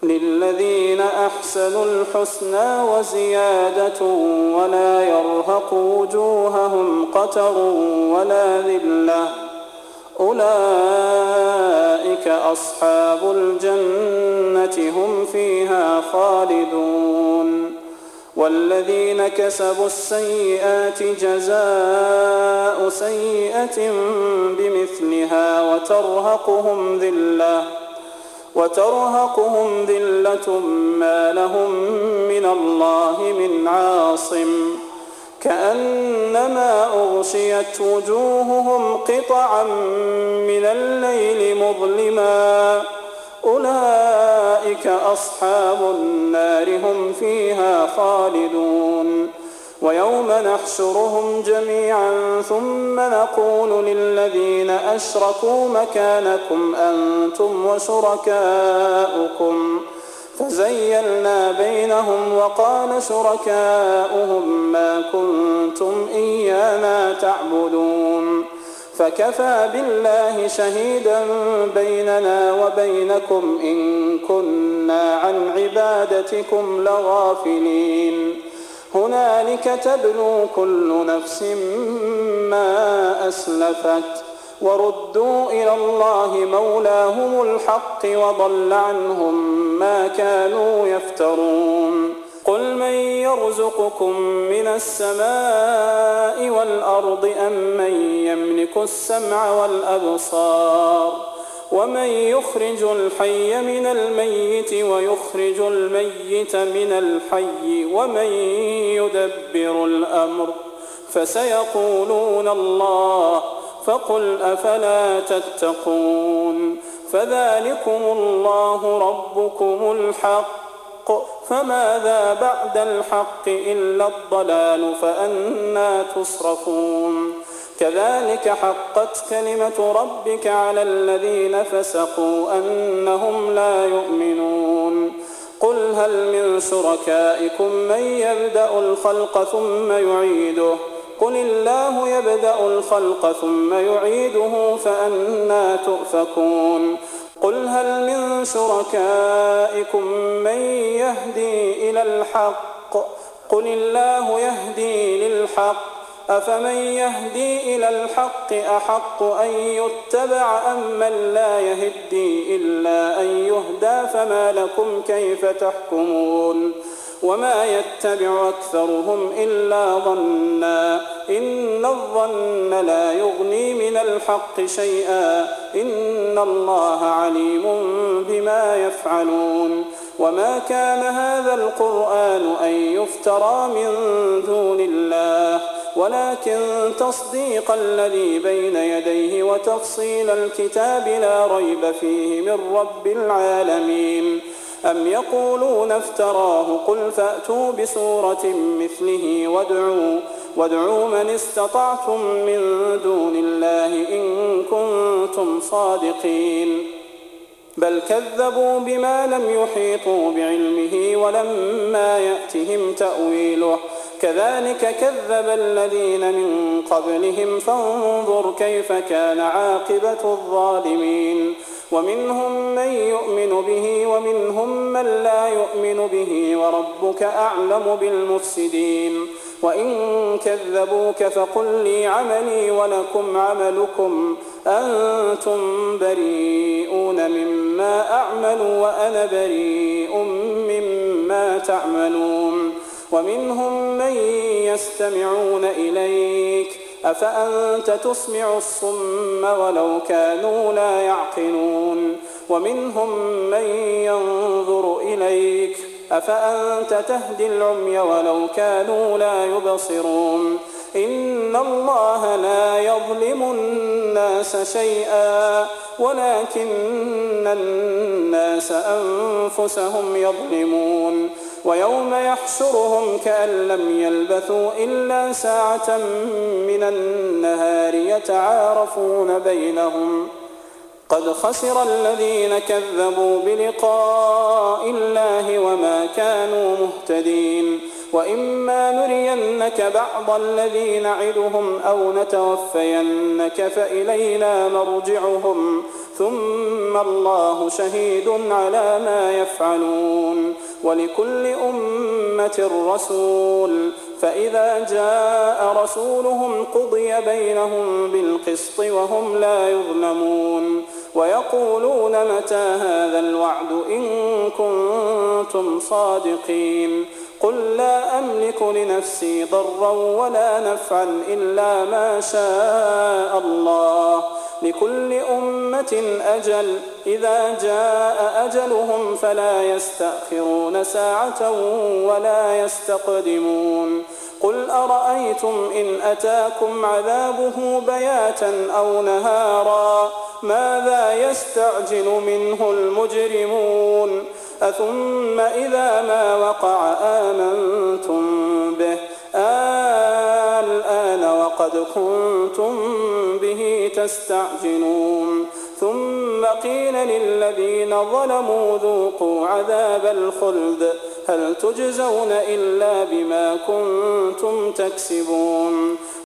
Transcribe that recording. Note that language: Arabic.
للذين أحسنوا الحسنى وزيادة ولا يرهق وجوههم قتر ولا ذلة أولئك أصحاب الجنة هم فيها خالدون والذين كسبوا السيئات جزاء سيئة بمثلها وترهقهم ذلة ما لهم من الله من عاصم كأنما أغشيت وجوههم قطعا من الليل مظلما أولئك أصحاب النار هم فيها خالدون ويوم نحشرهم جميعا ثم نقول للذين أشركوا مكانكم أنتم وشركاؤكم فزيلنا بينهم وقال شركاؤهم ما كنتم إيانا تعبدون فكفى بالله شهيدا بيننا وبينكم إن كنا عن عبادتكم لغافلين هنالك تبلو كل نفس ما أسلفت وردوا إلى الله مولاهم الحق وضل عنهم ما كانوا يفترون قل من يرزقكم من السماء والأرض أم من يملك السمع والأبصار ومن يخرج الحي من الميت ويخرج الميت من الحي ومن يدبر الأمر فسيقولون الله فقل أفلا تتقون فذلكم الله ربكم الحق فماذا بعد الحق إلا الضلال فأنى تصرفون كذلك حقت كلمة ربك على الذين فسقوا أنهم لا يؤمنون قل هل من شركائكم من يبدأ الخلق ثم يعيده قل الله يبدأ الخلق ثم يعيده فأنى تؤفكون قل هل من شركائكم من يهدي إلى الحق قل الله يهدي للحق أفمن يهدي إلى الحق أحق أن يتبع أم من لا يهدي إلا أن يهدى فما لكم كيف تحكمون وما يتبع أكثرهم إلا ظنا إن الظن لا يغني من الحق شيئا إن الله عليم بما يفعلون وما كان هذا القرآن أن يفترى من دون الله ولكن تصديق الذي بين يديه وتفصيل الكتاب لا ريب فيه من رب العالمين أم يقولون افتراه قل فأتوا بسورة مثله وادعوا من استطعتم من دون الله إن كنتم صادقين بل كذبوا بما لم يحيطوا بعلمه ولما يأتهم تأويله كذلك كذب الذين من قبلهم فانظر كيف كان عاقبة الظالمين ومنهم من يؤمن به ومنهم من لا يؤمن به وربك أعلم بالمفسدين وإن كذبوك فقل لي عملي ولكم عملكم أنتم بريئون مما أعمل وأنا بريء مما تعملون ومنهم من يستمعون إليك أفأنت تسمع الصم ولو كانوا لا يعقلون ومنهم من ينظر إليك أفأنت تهدي العمي ولو كانوا لا يبصرون إن الله لا يظلم الناس شيئا ولكن الناس أنفسهم يظلمون ويوم يحشرهم كأن لم يلبثوا إلا ساعة من النهار يتعارفون بينهم قد خسر الذين كذبوا بلقاء الله وما كانوا مهتدين وإما نرينك بعض الذي نعدهم أو نتوفينك فإلينا مرجعهم ثم الله شهيد على ما يفعلون ولكل أمة رسول فإذا جاء رسولهم قضي بينهم بالقسط وهم لا يظلمون ويقولون متى هذا الوعد إن كنتم صادقين قل لا أملك لنفسي ضرا ولا نفعا إلا ما شاء الله لكل أمة أجل إذا جاء أجلهم فلا يستأخرون ساعة ولا يستقدمون قل أرأيتم إن أتاكم عذابه بياتا أو نهارا ماذا يستعجل منه المجرمون أثم إذا ما وقع آمنتم به الآن وقد كنتم به تستعجلون ثم قيل للذين ظلموا ذوقوا عذاب الخلد هل تجزون إلا بما كنتم تكسبون